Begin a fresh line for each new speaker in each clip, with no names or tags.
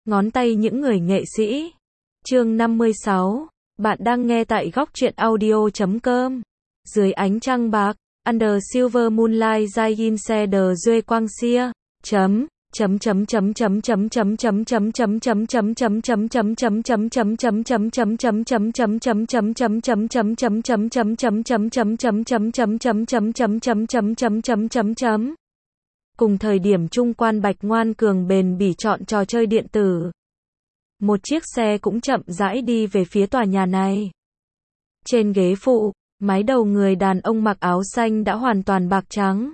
ngón tay những người nghệ sĩ. Chương 56. Bạn đang nghe tại góc truyện audio.com. Dưới ánh trăng bạc, under silver moonlight Jain se de Duy Quang Xia. Cùng thời điểm Trung Quan Bạch ngoan cường bền bỉ chọn trò chơi điện tử. Một chiếc xe cũng chậm rãi đi về phía tòa nhà này. Trên ghế phụ, mái đầu người đàn ông mặc áo xanh đã hoàn toàn bạc trắng.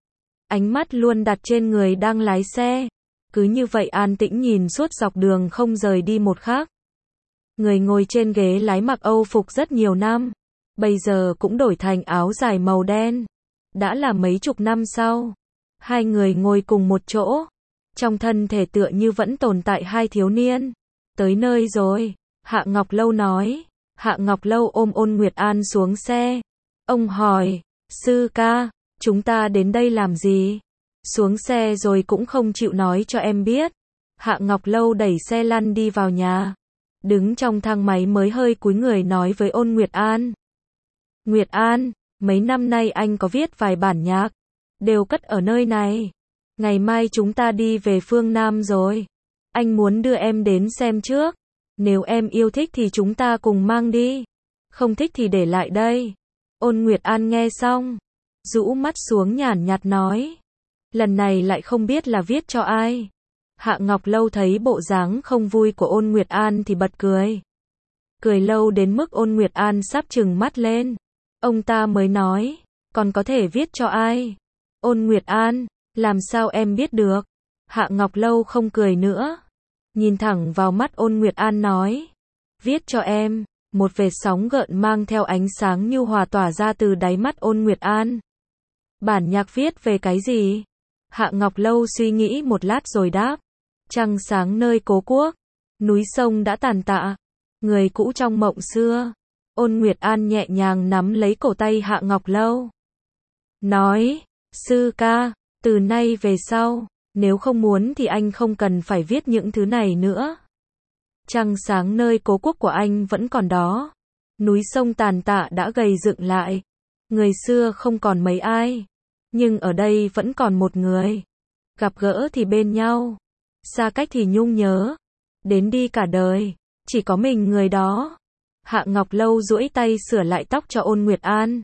Ánh mắt luôn đặt trên người đang lái xe. Cứ như vậy an tĩnh nhìn suốt dọc đường không rời đi một khắc. Người ngồi trên ghế lái mặc Âu phục rất nhiều năm. Bây giờ cũng đổi thành áo dài màu đen. Đã là mấy chục năm sau. Hai người ngồi cùng một chỗ. Trong thân thể tựa như vẫn tồn tại hai thiếu niên. Tới nơi rồi, Hạ Ngọc Lâu nói. Hạ Ngọc Lâu ôm Ôn Nguyệt An xuống xe. Ông hỏi, sư ca, chúng ta đến đây làm gì? Xuống xe rồi cũng không chịu nói cho em biết. Hạ Ngọc Lâu đẩy xe lăn đi vào nhà. Đứng trong thang máy mới hơi cúi người nói với Ôn Nguyệt An. Nguyệt An, mấy năm nay anh có viết vài bản nhạc. Đều cất ở nơi này. Ngày mai chúng ta đi về phương Nam rồi. Anh muốn đưa em đến xem trước. Nếu em yêu thích thì chúng ta cùng mang đi. Không thích thì để lại đây. Ôn Nguyệt An nghe xong. Rũ mắt xuống nhàn nhạt nói. Lần này lại không biết là viết cho ai. Hạ Ngọc Lâu thấy bộ dáng không vui của Ôn Nguyệt An thì bật cười. Cười lâu đến mức Ôn Nguyệt An sắp trừng mắt lên. Ông ta mới nói. Còn có thể viết cho ai? Ôn Nguyệt An, làm sao em biết được? Hạ Ngọc Lâu không cười nữa. Nhìn thẳng vào mắt Ôn Nguyệt An nói. Viết cho em. Một vệt sóng gợn mang theo ánh sáng nhu hòa tỏa ra từ đáy mắt Ôn Nguyệt An. Bản nhạc viết về cái gì? Hạ Ngọc Lâu suy nghĩ một lát rồi đáp. Trăng sáng nơi cố quốc. Núi sông đã tàn tạ. Người cũ trong mộng xưa. Ôn Nguyệt An nhẹ nhàng nắm lấy cổ tay Hạ Ngọc Lâu. Nói. Sư ca, từ nay về sau, nếu không muốn thì anh không cần phải viết những thứ này nữa. Trăng sáng nơi cố quốc của anh vẫn còn đó. Núi sông tàn tạ đã gầy dựng lại. Người xưa không còn mấy ai. Nhưng ở đây vẫn còn một người. Gặp gỡ thì bên nhau. Xa cách thì nhung nhớ. Đến đi cả đời. Chỉ có mình người đó. Hạ Ngọc Lâu duỗi tay sửa lại tóc cho Ôn Nguyệt An.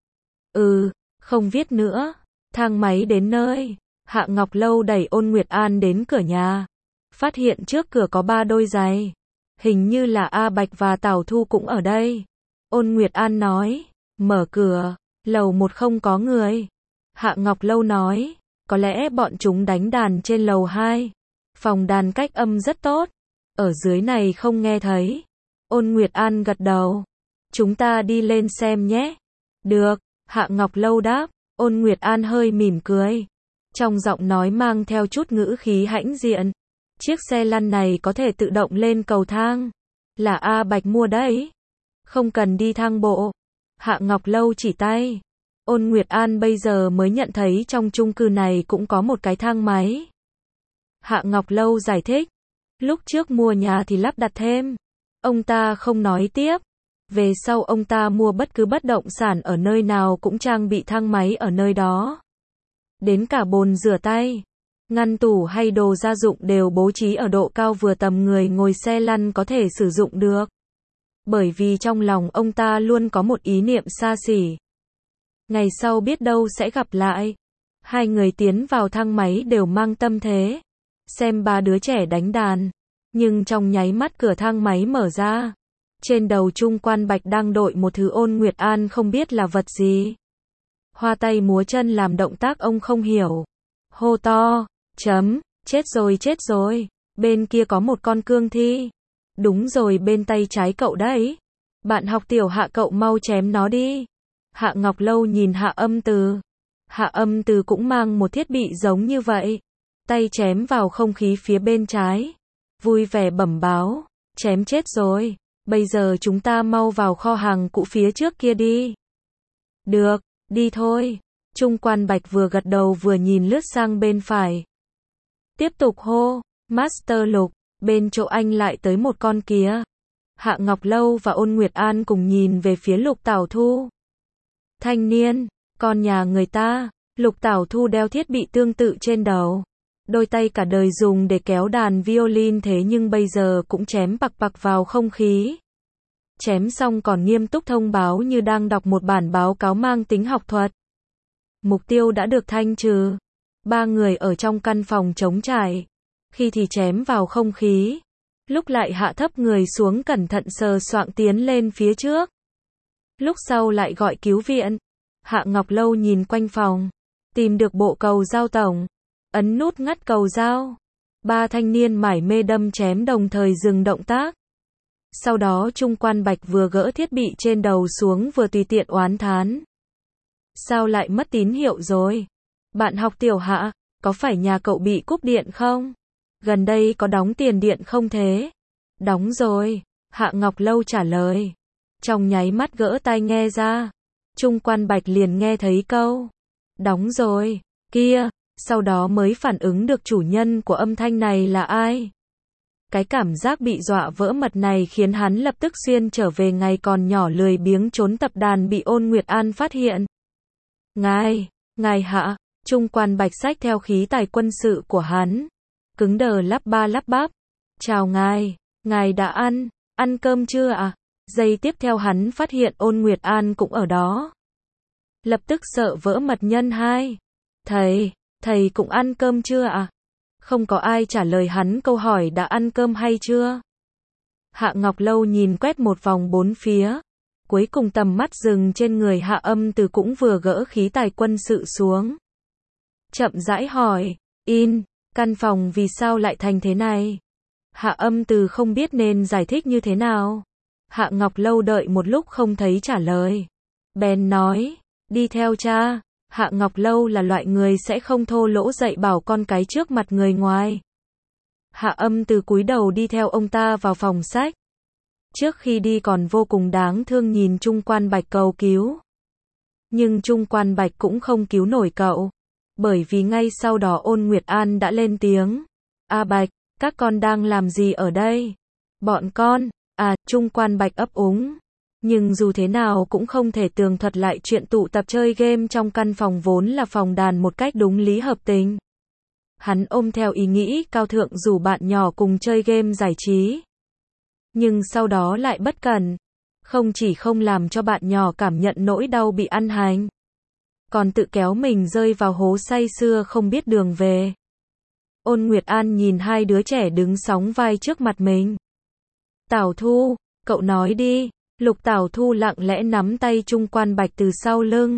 Không viết nữa. Thang máy đến nơi. Hạ Ngọc Lâu đẩy Ôn Nguyệt An đến cửa nhà. Phát hiện trước cửa có 3 đôi giày. Hình như là A Bạch và Tào Thu cũng ở đây. Ôn Nguyệt An nói. Mở cửa. Lầu 1 không có người. Hạ Ngọc Lâu nói. Có lẽ bọn chúng đánh đàn trên lầu 2. Phòng đàn cách âm rất tốt. Ở dưới này không nghe thấy. Ôn Nguyệt An gật đầu. Chúng ta đi lên xem nhé. Được. Hạ Ngọc Lâu đáp. Ôn Nguyệt An hơi mỉm cười. Trong giọng nói mang theo chút ngữ khí hãnh diện. Chiếc xe lăn này có thể tự động lên cầu thang. Là A Bạch mua đấy. Không cần đi thang bộ. Hạ Ngọc Lâu chỉ tay. Ôn Nguyệt An bây giờ mới nhận thấy trong chung cư này cũng có một cái thang máy. Hạ Ngọc Lâu giải thích. Lúc trước mua nhà thì lắp đặt thêm. Ông ta không nói tiếp. Về sau ông ta mua bất cứ bất động sản ở nơi nào cũng trang bị thang máy ở nơi đó. Đến cả bồn rửa tay, ngăn tủ hay đồ gia dụng đều bố trí ở độ cao vừa tầm người ngồi xe lăn có thể sử dụng được. Bởi vì trong lòng ông ta luôn có một ý niệm xa xỉ. Ngày sau biết đâu sẽ gặp lại. Hai người tiến vào thang máy đều mang tâm thế. Xem 3 đứa trẻ đánh đàn. Nhưng trong nháy mắt cửa thang máy mở ra. Trên đầu Trung Quan Bạch đang đội một thứ Ôn Nguyệt An không biết là vật gì. Hoa tay múa chân làm động tác ông không hiểu. Hô to, chết rồi, bên kia có một con cương thi. Đúng rồi, bên tay trái cậu đấy. Bạn học tiểu Hạ, cậu mau chém nó đi. Hạ Ngọc Lâu nhìn Hạ Âm Từ. Hạ Âm Từ cũng mang một thiết bị giống như vậy. Tay chém vào không khí phía bên trái. Vui vẻ bẩm báo, chém chết rồi. Bây giờ chúng ta mau vào kho hàng cũ phía trước kia đi. Được, đi thôi. Trung Quan Bạch vừa gật đầu vừa nhìn lướt sang bên phải. Tiếp tục hô, Master Lục, Bên chỗ anh lại tới một con kia. Hạ Ngọc Lâu và Ôn Nguyệt An cùng nhìn về phía Lục Tảo Thu. Thanh niên, con nhà người ta. Lục Tảo Thu đeo thiết bị tương tự trên đầu. Đôi tay cả đời dùng để kéo đàn violin thế nhưng bây giờ cũng chém bạc bạc vào không khí. Chém xong còn nghiêm túc thông báo như đang đọc một bản báo cáo mang tính học thuật. Mục tiêu đã được thanh trừ. 3 người ở trong căn phòng trống trải. Khi thì chém vào không khí. Lúc lại hạ thấp người xuống cẩn thận sờ soạng tiến lên phía trước. Lúc sau lại gọi cứu viện. Hạ Ngọc Lâu nhìn quanh phòng. Tìm được bộ cầu dao tổng. Ấn nút ngắt cầu dao. 3 thanh niên mải mê đâm chém đồng thời dừng động tác. Sau đó Trung Quan Bạch vừa gỡ thiết bị trên đầu xuống vừa tùy tiện oán thán. Sao lại mất tín hiệu rồi? Bạn học Tiểu Hạ, có phải nhà cậu bị cúp điện không? Gần đây có đóng tiền điện không thế? Đóng rồi, Hạ Ngọc Lâu trả lời. Trong nháy mắt gỡ tai nghe ra. Trung Quan Bạch liền nghe thấy câu. Đóng rồi, kia, sau đó mới phản ứng được chủ nhân của âm thanh này là ai. Cái cảm giác bị dọa vỡ mật này khiến hắn lập tức xuyên trở về ngày còn nhỏ lười biếng trốn tập đàn bị Ôn Nguyệt An phát hiện. Ngài Hạ, Trung Quan Bạch xách theo khí tài quân sự của hắn. Cứng đờ lắp ba lắp bắp. Chào ngài đã ăn cơm chưa à? Giây tiếp theo hắn phát hiện Ôn Nguyệt An cũng ở đó. Lập tức sợ vỡ mật nhân hai. Thầy cũng ăn cơm chưa à? Không có ai trả lời hắn câu hỏi đã ăn cơm hay chưa. Hạ Ngọc Lâu nhìn quét một vòng bốn phía. Cuối cùng tầm mắt dừng trên người Hạ Âm Từ cũng vừa gỡ khí tài quân sự xuống. Chậm rãi hỏi, căn phòng vì sao lại thành thế này? Hạ Âm Từ không biết nên giải thích như thế nào. Hạ Ngọc Lâu đợi một lúc không thấy trả lời. Bèn nói, đi theo cha. Hạ Ngọc Lâu là loại người sẽ không thô lỗ dạy bảo con cái trước mặt người ngoài. Hạ Âm Từ cúi đầu đi theo ông ta vào phòng sách. Trước khi đi còn vô cùng đáng thương nhìn Trung Quan Bạch cầu cứu. Nhưng Trung Quan Bạch cũng không cứu nổi cậu. Bởi vì ngay sau đó Ôn Nguyệt An đã lên tiếng. A Bạch, các con đang làm gì ở đây? Bọn con, Trung Quan Bạch ấp úng. Nhưng dù thế nào cũng không thể tường thuật lại chuyện tụ tập chơi game trong căn phòng vốn là phòng đàn một cách đúng lý hợp tình. Hắn ôm theo ý nghĩ cao thượng rủ bạn nhỏ cùng chơi game giải trí. Nhưng sau đó lại bất cẩn. Không chỉ không làm cho bạn nhỏ cảm nhận nỗi đau bị ăn hành. Còn tự kéo mình rơi vào hố say sưa không biết đường về. Ôn Nguyệt An nhìn hai đứa trẻ đứng sóng vai trước mặt mình. Tảo Thu, cậu nói đi. Lục Tảo Thu lặng lẽ nắm tay Trung Quan Bạch từ sau lưng.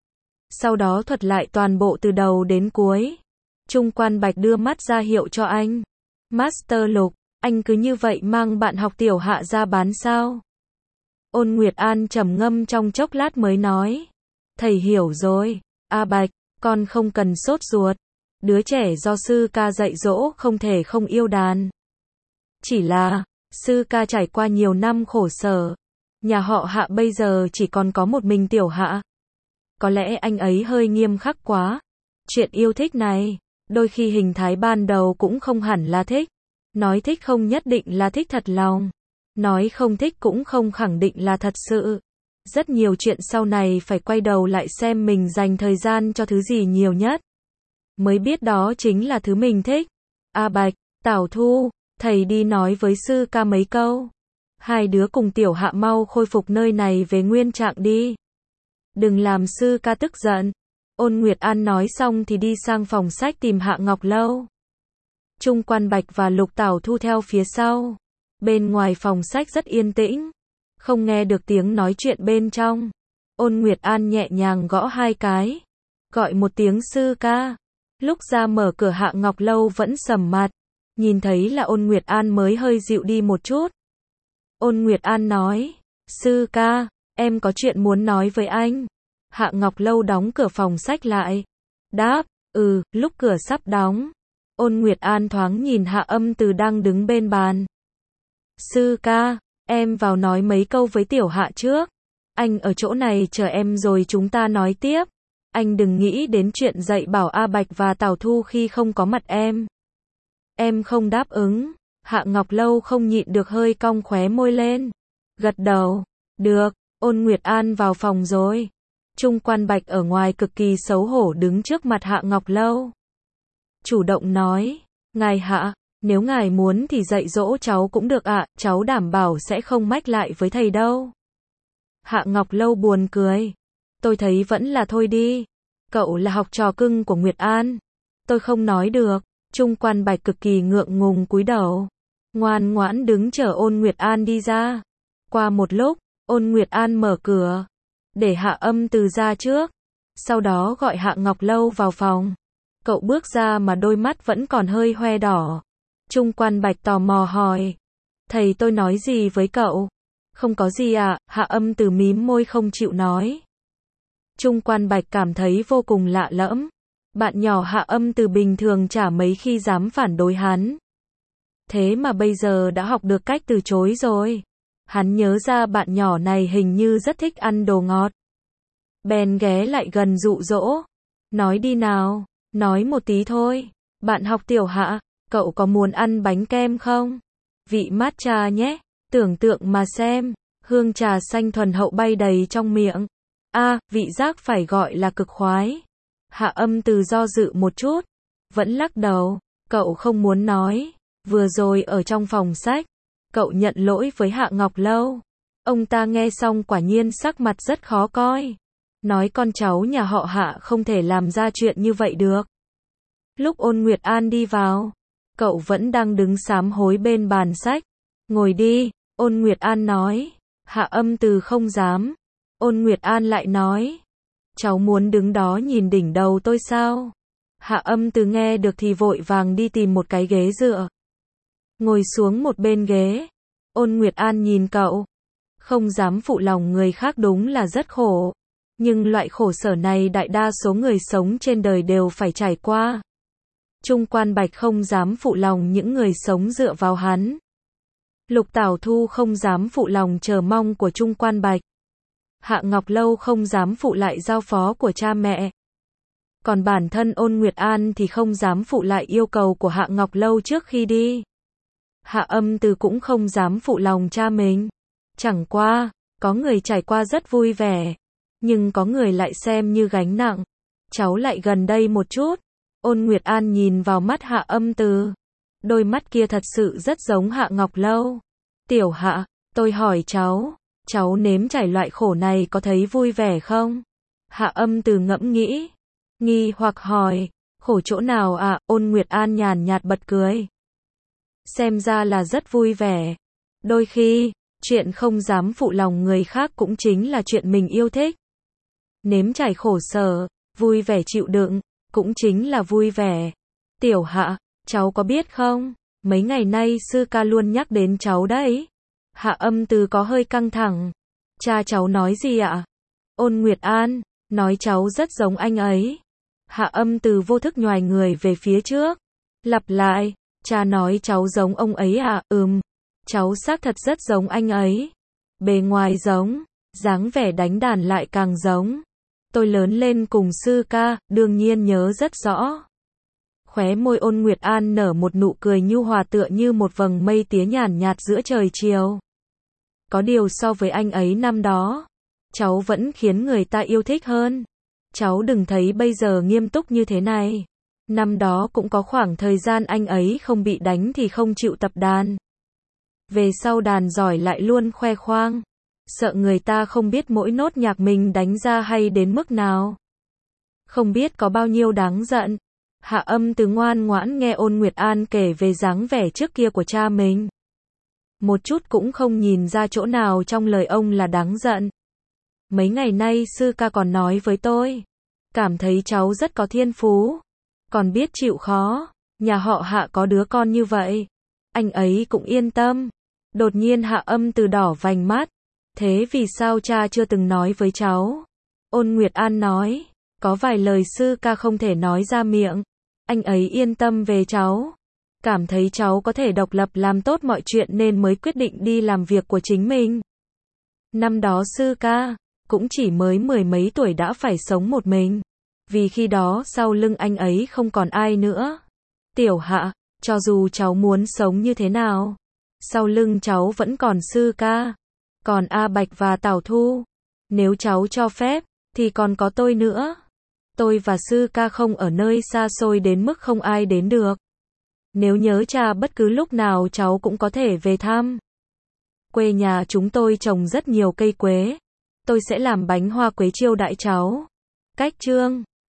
Sau đó thuật lại toàn bộ từ đầu đến cuối. Trung Quan Bạch đưa mắt ra hiệu cho anh. Master Lục, anh cứ như vậy mang bạn học Tiểu Hạ ra bán sao? Ôn Nguyệt An trầm ngâm trong chốc lát mới nói. Thầy hiểu rồi. A Bạch, con không cần sốt ruột. Đứa trẻ do sư ca dạy dỗ không thể không yêu đàn. Chỉ là, sư ca trải qua nhiều năm khổ sở. Nhà họ Hạ bây giờ chỉ còn có một mình Tiểu Hạ. Có lẽ anh ấy hơi nghiêm khắc quá. Chuyện yêu thích này, đôi khi hình thái ban đầu cũng không hẳn là thích. Nói thích không nhất định là thích thật lòng. Nói không thích cũng không khẳng định là thật sự. Rất nhiều chuyện sau này phải quay đầu lại xem mình dành thời gian cho thứ gì nhiều nhất. Mới biết đó chính là thứ mình thích. A Bạch, Tảo Thu, thầy đi nói với sư ca mấy câu. Hai đứa cùng Tiểu Hạ mau khôi phục nơi này về nguyên trạng đi. Đừng làm sư ca tức giận. Ôn Nguyệt An nói xong thì đi sang phòng sách tìm Hạ Ngọc Lâu. Trung Quan Bạch và Lục Tảo Thu theo phía sau. Bên ngoài phòng sách rất yên tĩnh. Không nghe được tiếng nói chuyện bên trong. Ôn Nguyệt An nhẹ nhàng gõ hai cái. Gọi một tiếng sư ca. Lúc ra mở cửa Hạ Ngọc Lâu vẫn sầm mặt. Nhìn thấy là Ôn Nguyệt An mới hơi dịu đi một chút. Ôn Nguyệt An nói. Sư ca, em có chuyện muốn nói với anh. Hạ Ngọc Lâu đóng cửa phòng sách lại. Đáp, lúc cửa sắp đóng. Ôn Nguyệt An thoáng nhìn Hạ Âm Từ đang đứng bên bàn. Sư ca, em vào nói mấy câu với Tiểu Hạ trước. Anh ở chỗ này chờ em rồi chúng ta nói tiếp. Anh đừng nghĩ đến chuyện dạy bảo A Bạch và Tảo Thu khi không có mặt em. Em không đáp ứng. Hạ Ngọc Lâu không nhịn được hơi cong khóe môi lên. Gật đầu. Được, Ôn Nguyệt An vào phòng rồi. Trung Quan Bạch ở ngoài cực kỳ xấu hổ đứng trước mặt Hạ Ngọc Lâu. Chủ động nói, ngài Hạ, nếu ngài muốn thì dạy dỗ cháu cũng được ạ, cháu đảm bảo sẽ không mách lại với thầy đâu. Hạ Ngọc Lâu buồn cười. Tôi thấy vẫn là thôi đi. Cậu là học trò cưng của Nguyệt An. Tôi không nói được. Trung Quan Bạch cực kỳ ngượng ngùng cúi đầu. Ngoan ngoãn đứng chờ Ôn Nguyệt An đi ra. Qua một lúc, Ôn Nguyệt An mở cửa. Để Hạ Âm Từ ra trước. Sau đó gọi Hạ Ngọc Lâu vào phòng. Cậu bước ra mà đôi mắt vẫn còn hơi hoe đỏ. Trung Quan Bạch tò mò hỏi. Thầy tôi nói gì với cậu? Không có gì ạ, Hạ Âm Từ mím môi không chịu nói. Trung Quan Bạch cảm thấy vô cùng lạ lẫm. Bạn nhỏ Hạ Âm Từ bình thường chả mấy khi dám phản đối hắn. Thế mà bây giờ đã học được cách từ chối rồi. Hắn nhớ ra bạn nhỏ này hình như rất thích ăn đồ ngọt. Bèn ghé lại gần dụ dỗ. Nói đi nào, nói một tí thôi. Bạn học Tiểu Hạ, cậu có muốn ăn bánh kem không? Vị matcha nhé, tưởng tượng mà xem. Hương trà xanh thuần hậu bay đầy trong miệng. Vị giác phải gọi là cực khoái. Hạ Âm Từ do dự một chút. Vẫn lắc đầu, cậu không muốn nói. Vừa rồi ở trong phòng sách, cậu nhận lỗi với Hạ Ngọc Lâu. Ông ta nghe xong quả nhiên sắc mặt rất khó coi. Nói con cháu nhà họ Hạ không thể làm ra chuyện như vậy được. Lúc Ôn Nguyệt An đi vào, cậu vẫn đang đứng sám hối bên bàn sách. Ngồi đi, Ôn Nguyệt An nói. Hạ Âm Từ không dám. Ôn Nguyệt An lại nói. Cháu muốn đứng đó nhìn đỉnh đầu tôi sao? Hạ Âm Từ nghe được thì vội vàng đi tìm một cái ghế dựa. Ngồi xuống một bên ghế. Ôn Nguyệt An nhìn cậu. Không dám phụ lòng người khác đúng là rất khổ. Nhưng loại khổ sở này đại đa số người sống trên đời đều phải trải qua. Trung Quan Bạch không dám phụ lòng những người sống dựa vào hắn. Lục Tảo Thu không dám phụ lòng chờ mong của Trung Quan Bạch. Hạ Ngọc Lâu không dám phụ lại giao phó của cha mẹ. Còn bản thân Ôn Nguyệt An thì không dám phụ lại yêu cầu của Hạ Ngọc Lâu trước khi đi. Hạ Âm Từ cũng không dám phụ lòng cha mình. Chẳng qua, có người trải qua rất vui vẻ. Nhưng có người lại xem như gánh nặng. Cháu lại gần đây một chút. Ôn Nguyệt An nhìn vào mắt Hạ Âm Từ. Đôi mắt kia thật sự rất giống Hạ Ngọc Lâu. Tiểu Hạ, tôi hỏi cháu nếm trải loại khổ này có thấy vui vẻ không? Hạ Âm Từ ngẫm nghĩ. Nghi hoặc hỏi, khổ chỗ nào ạ? Ôn Nguyệt An nhàn nhạt bật cười. Xem ra là rất vui vẻ. Đôi khi, chuyện không dám phụ lòng người khác cũng chính là chuyện mình yêu thích. Nếm trải khổ sở, vui vẻ chịu đựng, cũng chính là vui vẻ. Tiểu Hạ, cháu có biết không? Mấy ngày nay sư ca luôn nhắc đến cháu đấy. Hạ Âm Từ có hơi căng thẳng. Cha cháu nói gì ạ? Ôn Nguyệt An, nói cháu rất giống anh ấy. Hạ Âm Từ vô thức nhoài người về phía trước. Lặp lại, cha nói cháu giống ông ấy à? Cháu xác thật rất giống anh ấy. Bề ngoài giống, dáng vẻ đánh đàn lại càng giống. Tôi lớn lên cùng sư ca, đương nhiên nhớ rất rõ. Khóe môi Ôn Nguyệt An nở một nụ cười nhu hòa tựa như một vầng mây tía nhàn nhạt giữa trời chiều. Có điều so với anh ấy năm đó, cháu vẫn khiến người ta yêu thích hơn. Cháu đừng thấy bây giờ nghiêm túc như thế này. Năm đó cũng có khoảng thời gian anh ấy không bị đánh thì không chịu tập đàn. Về sau đàn giỏi lại luôn khoe khoang. Sợ người ta không biết mỗi nốt nhạc mình đánh ra hay đến mức nào. Không biết có bao nhiêu đáng giận. Hạ Âm Từ ngoan ngoãn nghe Ôn Nguyệt An kể về dáng vẻ trước kia của cha mình. Một chút cũng không nhìn ra chỗ nào trong lời ông là đáng giận. Mấy ngày nay sư ca còn nói với tôi. Cảm thấy cháu rất có thiên phú. Còn biết chịu khó. Nhà họ Hạ có đứa con như vậy. Anh ấy cũng yên tâm. Đột nhiên Hạ Âm Từ đỏ vành mắt. Thế vì sao cha chưa từng nói với cháu? Ôn Nguyệt An nói. Có vài lời sư ca không thể nói ra miệng. Anh ấy yên tâm về cháu. Cảm thấy cháu có thể độc lập làm tốt mọi chuyện nên mới quyết định đi làm việc của chính mình. Năm đó sư ca cũng chỉ mới 10 mấy tuổi đã phải sống một mình. Vì khi đó sau lưng anh ấy không còn ai nữa. Tiểu Hạ, Cho dù cháu muốn sống như thế nào, sau lưng cháu vẫn còn sư ca, còn A Bạch và Tảo Thu. Nếu cháu cho phép, thì còn có tôi nữa. Tôi và sư ca không ở nơi xa xôi đến mức không ai đến được. Nếu nhớ cha bất cứ lúc nào cháu cũng có thể về thăm. Quê nhà chúng tôi trồng rất nhiều cây quế. Tôi sẽ làm bánh hoa quế chiêu đãi cháu. Cách chương